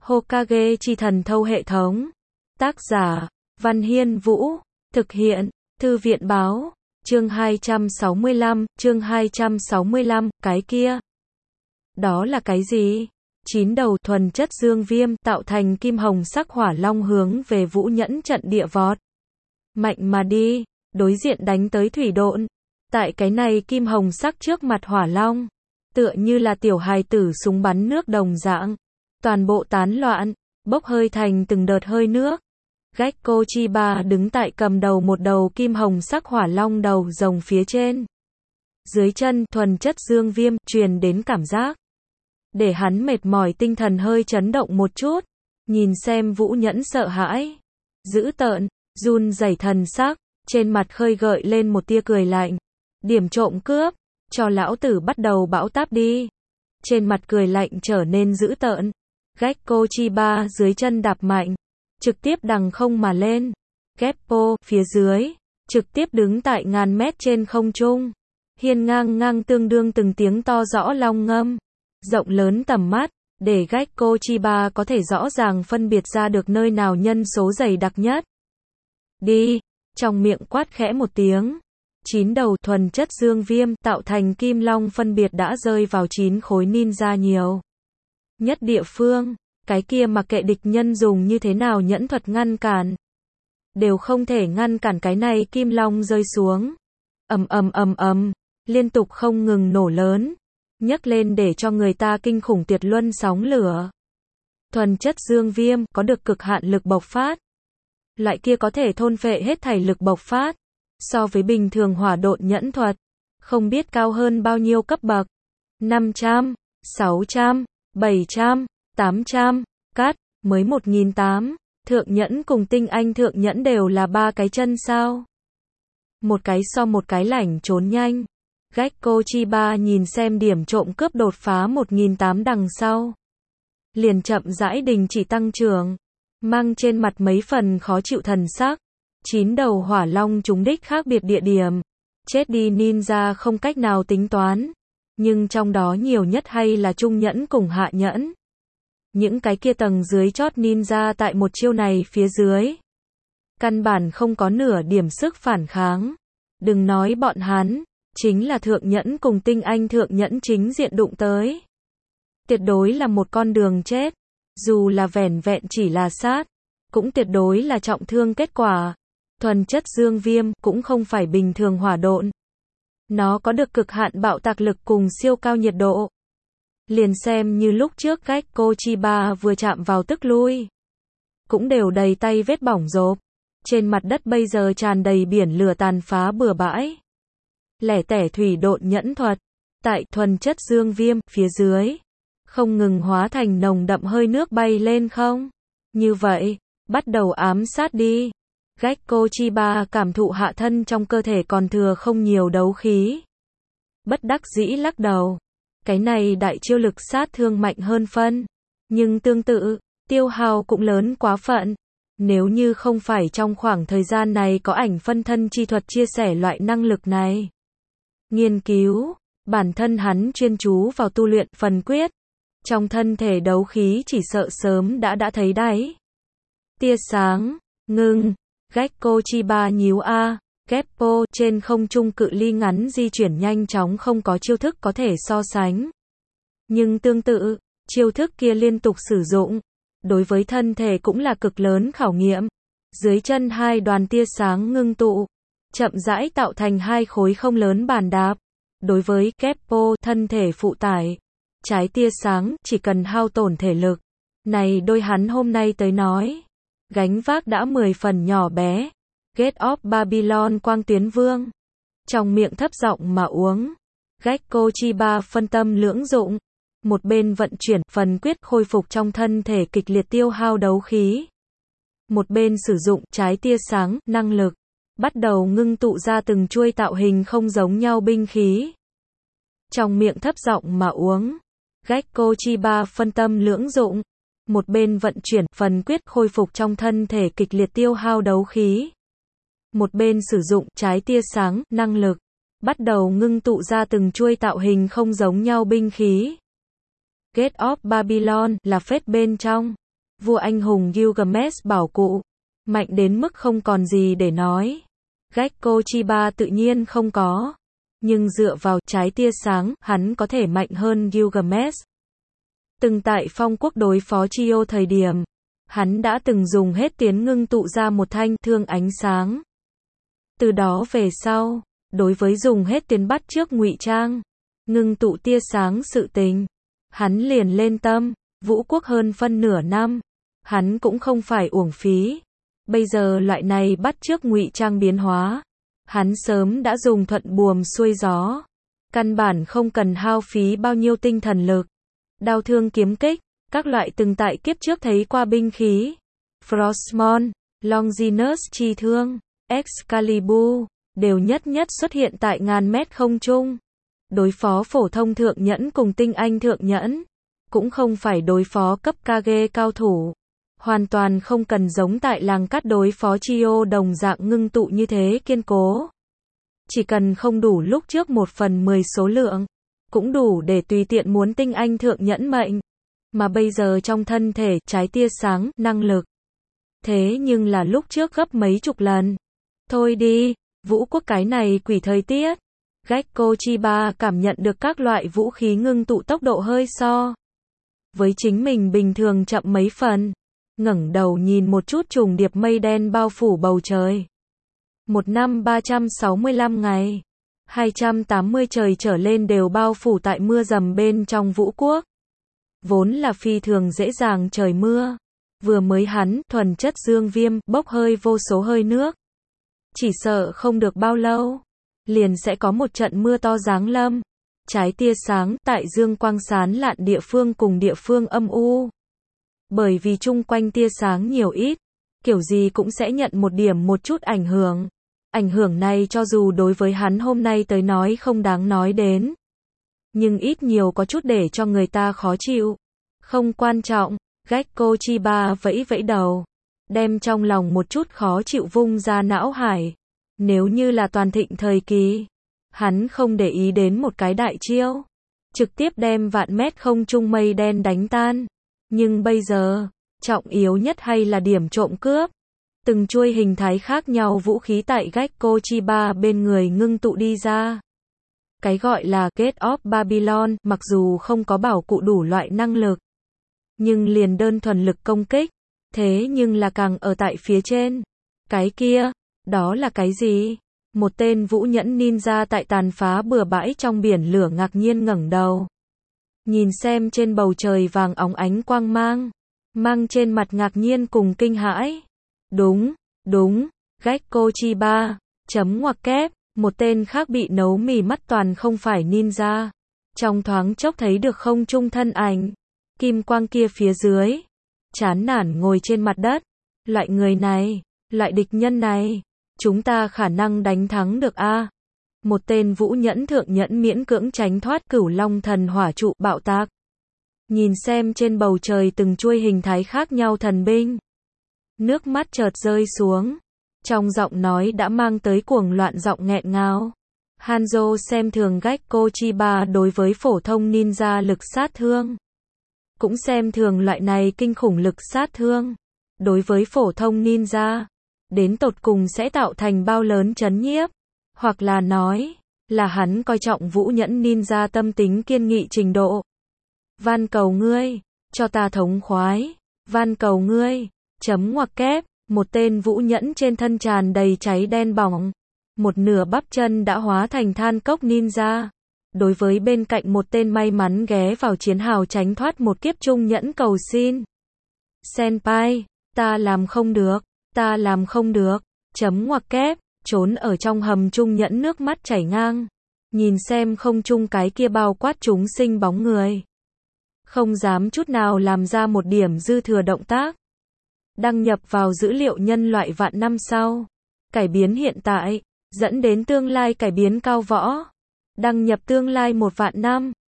Hokage chi thần thâu hệ thống. Tác giả, Văn Hiên Vũ. Thực hiện, Thư viện báo. Chương 265, cái kia. Đó là cái gì? 9 đầu thuần chất dương viêm tạo thành kim hồng sắc hỏa long hướng về Vũ Nhẫn trận địa vọt. Mạnh mà đi, đối diện đánh tới thủy độn. Tại cái này kim hồng sắc trước mặt hỏa long, tựa như là tiểu hài tử súng bắn nước đồng dạng. Toàn bộ tán loạn, bốc hơi thành từng đợt hơi nước. Gekko Chiba đứng tại cầm đầu một đầu kim hồng sắc hỏa long đầu rồng phía trên. Dưới chân thuần chất dương viêm truyền đến cảm giác, để hắn mệt mỏi tinh thần hơi chấn động một chút. Nhìn xem Vũ Nhẫn sợ hãi, dữ tợn, run rẩy thần sắc, trên mặt khơi gợi lên một tia cười lạnh. Điểm trộm cướp, cho lão tử bắt đầu bão táp đi. Trên mặt cười lạnh trở nên dữ tợn. Gekko Chiba dưới chân đạp mạnh, trực tiếp đằng không mà lên. Geppo phía dưới, trực tiếp đứng tại ngàn mét trên không trung. Hiên ngang tương đương từng tiếng to rõ long ngâm. Rộng lớn tầm mắt, để Gekko Chiba có thể rõ ràng phân biệt ra được nơi nào nhân số dày đặc nhất. Đi, trong miệng quát khẽ một tiếng. 9 đầu thuần chất dương viêm tạo thành kim long phân biệt đã rơi vào 9 khối ninja nhiều nhất địa phương. Cái kia mặc kệ địch nhân dùng như thế nào nhẫn thuật ngăn cản, đều không thể ngăn cản cái này kim long rơi xuống. Ầm, liên tục không ngừng nổ lớn, nhấc lên để cho người ta kinh khủng tuyệt luân sóng lửa. Thuần chất dương viêm có được cực hạn lực bộc phát. Loại kia có thể thôn phệ hết thảy lực bộc phát. So với bình thường hỏa độn nhẫn thuật, không biết cao hơn bao nhiêu cấp bậc. 500, 600, 700, 800, cắt, mới 1.800, thượng nhẫn cùng tinh anh thượng nhẫn đều là 3 cái chân sao. Một cái so một cái lảnh trốn nhanh. Gekko Chiba nhìn xem điểm trộm cướp đột phá 1.800 đằng sau, liền chậm rãi đình chỉ tăng trưởng, mang trên mặt mấy phần khó chịu thần sắc. 9 đầu hỏa long trúng đích khác biệt địa điểm. Chết đi ninja không cách nào tính toán, nhưng trong đó nhiều nhất hay là trung nhẫn cùng hạ nhẫn. Những cái kia tầng dưới chót ninja tại một chiêu này phía dưới, căn bản không có nửa điểm sức phản kháng. Đừng nói bọn hắn, chính là thượng nhẫn cùng tinh anh thượng nhẫn chính diện đụng tới, tuyệt đối là một con đường chết. Dù là vẻn vẹn chỉ là sát, cũng tuyệt đối là trọng thương kết quả. Thuần chất dương viêm cũng không phải bình thường hỏa độn. Nó có được cực hạn bạo tạc lực cùng siêu cao nhiệt độ. Liền xem như lúc trước Gekko Chiba vừa chạm vào tức lui, cũng đều đầy tay vết bỏng rộp. Trên mặt đất bây giờ tràn đầy biển lửa tàn phá bừa bãi. Lẻ tẻ thủy độn nhẫn thuật, tại thuần chất dương viêm phía dưới, không ngừng hóa thành nồng đậm hơi nước bay lên không. Như vậy, bắt đầu ám sát đi. Gekko Chiba cảm thụ hạ thân trong cơ thể còn thừa không nhiều đấu khí, bất đắc dĩ lắc đầu. Cái này đại chiêu lực sát thương mạnh hơn phân, nhưng tương tự, tiêu hao cũng lớn quá phận. Nếu như không phải trong khoảng thời gian này có ảnh phân thân chi thuật chia sẻ loại năng lực này, nghiên cứu, bản thân hắn chuyên chú vào tu luyện phần quyết, trong thân thể đấu khí chỉ sợ sớm đã thấy đáy. Tia sáng, ngưng. Gekko Chiba nhíu a, Geppo trên không trung cự ly ngắn di chuyển nhanh chóng không có chiêu thức có thể so sánh. Nhưng tương tự, chiêu thức kia liên tục sử dụng, đối với thân thể cũng là cực lớn khảo nghiệm. Dưới chân hai đoàn tia sáng ngưng tụ, chậm rãi tạo thành hai khối không lớn bàn đạp. Đối với Geppo thân thể phụ tải, trái tia sáng chỉ cần hao tổn thể lực. Này đôi hắn hôm nay tới nói, gánh vác đã 10 phần nhỏ bé. Gate of Babylon quang tuyến vương. Trong miệng thấp giọng mà uống. Gekko Chiba phân tâm lưỡng dụng. Một bên vận chuyển phần quyết khôi phục trong thân thể kịch liệt tiêu hao đấu khí. Một bên sử dụng trái tia sáng, năng lực. Bắt đầu ngưng tụ ra từng chuôi tạo hình không giống nhau binh khí. Trong miệng thấp giọng mà uống. Gekko Chiba phân tâm lưỡng dụng. Một bên vận chuyển phần quyết khôi phục trong thân thể kịch liệt tiêu hao đấu khí. Một bên sử dụng trái tia sáng, năng lực. Bắt đầu ngưng tụ ra từng chuôi tạo hình không giống nhau binh khí. Gate of Babylon là phết bên trong. vua anh hùng Gilgamesh bảo cụ, mạnh đến mức không còn gì để nói. Gekko Chiba tự nhiên không có, nhưng dựa vào trái tia sáng, hắn có thể mạnh hơn Gilgamesh. Từng tại Phong Quốc đối phó Chiyo thời điểm, hắn đã từng dùng hết tiến ngưng tụ ra một thanh thương ánh sáng. Từ đó về sau, đối với dùng hết tiến bắt trước ngụy trang, ngưng tụ tia sáng sự tình, hắn liền lên tâm. Vũ Quốc hơn phân nửa năm, hắn cũng không phải uổng phí. Bây giờ loại này bắt chước ngụy trang biến hóa, hắn sớm đã dùng thuận buồm xuôi gió, căn bản không cần hao phí bao nhiêu tinh thần lực. Đao thương kiếm kích, các loại từng tại kiếp trước thấy qua binh khí, Frostmourne, Longinus chi thương, Excalibur, đều nhất nhất xuất hiện tại ngàn mét không trung. Đối phó phổ thông thượng nhẫn cùng tinh anh thượng nhẫn, cũng không phải đối phó cấp Kage cao thủ. Hoàn toàn không cần giống tại làng cát đối phó Chiyo đồng dạng ngưng tụ như thế kiên cố. Chỉ cần không đủ lúc trước 1/10 số lượng, cũng đủ để tùy tiện muốn tinh anh thượng nhẫn mệnh. Mà bây giờ trong thân thể trái tia sáng, năng lực. Thế nhưng là lúc trước gấp mấy chục lần. Thôi đi, Vũ Quốc cái này quỷ thời tiết. Gekko Chiba cảm nhận được các loại vũ khí ngưng tụ tốc độ hơi so với chính mình bình thường chậm mấy phần. Ngẩng đầu nhìn một chút trùng điệp mây đen bao phủ bầu trời. Một năm 365 ngày, 280 trời trở lên đều bao phủ tại mưa dầm bên trong Vũ Quốc. Vốn là phi thường dễ dàng trời mưa. Vừa mới hắn, thuần chất dương viêm, bốc hơi vô số hơi nước. Chỉ sợ không được bao lâu, liền sẽ có một trận mưa to giáng lâm. Trái tia sáng, tại dương quang sán lạn địa phương cùng địa phương âm u. Bởi vì chung quanh tia sáng nhiều ít, kiểu gì cũng sẽ nhận một chút ảnh hưởng. Ảnh hưởng này cho dù đối với hắn hôm nay tới nói không đáng nói đến, nhưng ít nhiều có chút để cho người ta khó chịu. Không quan trọng, Gekko Chiba vẫy vẫy đầu, đem trong lòng một chút khó chịu vung ra não hải. Nếu như là toàn thịnh thời kỳ, hắn không để ý đến một cái đại chiêu, trực tiếp đem vạn mét không trung mây đen đánh tan. Nhưng bây giờ, trọng yếu nhất hay là điểm trộm cướp. Từng chuôi hình thái khác nhau vũ khí tại Gekko Chiba bên người ngưng tụ đi ra. Cái gọi là Gate of Babylon, mặc dù không có bảo cụ đủ loại năng lực, nhưng liền đơn thuần lực công kích, thế nhưng là càng ở tại phía trên. Cái kia, đó là cái gì? Một tên vũ nhẫn ninja tại tàn phá bừa bãi trong biển lửa ngạc nhiên ngẩng đầu. Nhìn xem trên bầu trời vàng óng ánh quang mang, mang trên mặt ngạc nhiên cùng kinh hãi. Đúng, Gekko Chiba, chấm ngoặc kép, một tên khác bị nấu mì mắt toàn không phải ninja. Trong thoáng chốc thấy được không trung thân ảnh, kim quang kia phía dưới, chán nản ngồi trên mặt đất. Loại người này, loại địch nhân này, chúng ta khả năng đánh thắng được a? Một tên vũ nhẫn thượng nhẫn miễn cưỡng tránh thoát cửu long thần hỏa trụ bạo tạc. Nhìn xem trên bầu trời từng chuôi hình thái khác nhau thần binh. Nước mắt chợt rơi xuống. Trong giọng nói đã mang tới cuồng loạn giọng nghẹn ngào. Hanzo xem thường Gekko Chiba đối với phổ thông ninja lực sát thương. Cũng xem thường loại này kinh khủng lực sát thương. Đối với phổ thông ninja, đến tột cùng sẽ tạo thành bao lớn chấn nhiếp. Hoặc là nói, là hắn coi trọng vũ nhẫn ninja tâm tính kiên nghị trình độ. Van cầu ngươi, cho ta thống khoái. Van cầu ngươi, chấm ngoặc kép, một tên vũ nhẫn trên thân tràn đầy cháy đen bỏng. Một nửa bắp chân đã hóa thành than cốc ninja. Đối với bên cạnh một tên may mắn ghé vào chiến hào tránh thoát một kiếp trung nhẫn cầu xin. Senpai, ta làm không được, chấm ngoặc kép, trốn ở trong hầm trung nhẫn nước mắt chảy ngang. Nhìn xem không trung cái kia bao quát chúng sinh bóng người. Không dám chút nào làm ra một điểm dư thừa động tác. Đăng nhập vào dữ liệu nhân loại vạn năm sau. Cải biến hiện tại, dẫn đến tương lai cải biến cao võ. Đăng nhập tương lai 1 vạn năm.